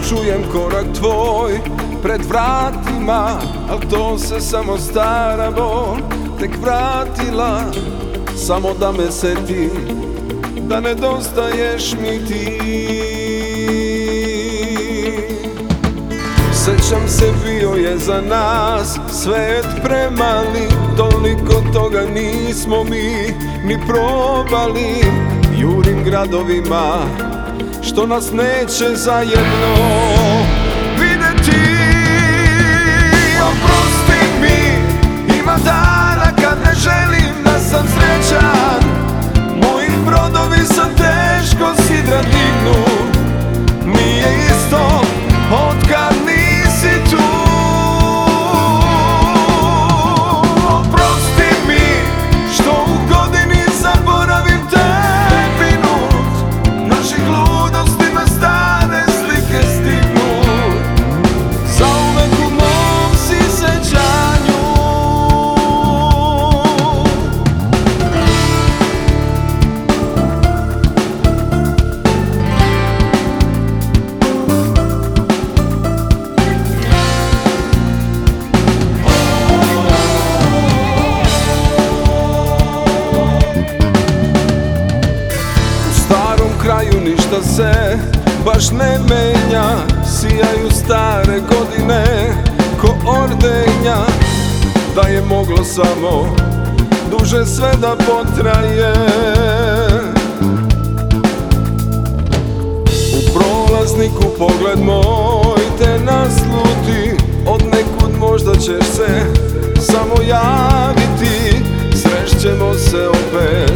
čujem korak tvoj pred vratima, al to se samo stara bol tek vratila. Samo da me setim da nedostaješ mi ti. Sećam se, bio je za nas svet premali, toliko toga nismo mi ni probali. Jurim gradovima što nas neće zajedno videti. Oprosti mi, ima dana kad ne želim da sam srećan. Moji brodovi sa teško sidra dignu, nije isto od kad nisi tu. Oprosti mi što u godini zaboravim taj minut. Naših ludosti na stare slike stignu, zauvek u mom si sećanju. Kraju ništa se baš ne menja, sijaju stare godine ko ordenja. Da je moglo samo duže sve da potraje. U prolazniku pogled moj te nasluti, od nekud možda ćeš se samo javiti. Srešćemo se opet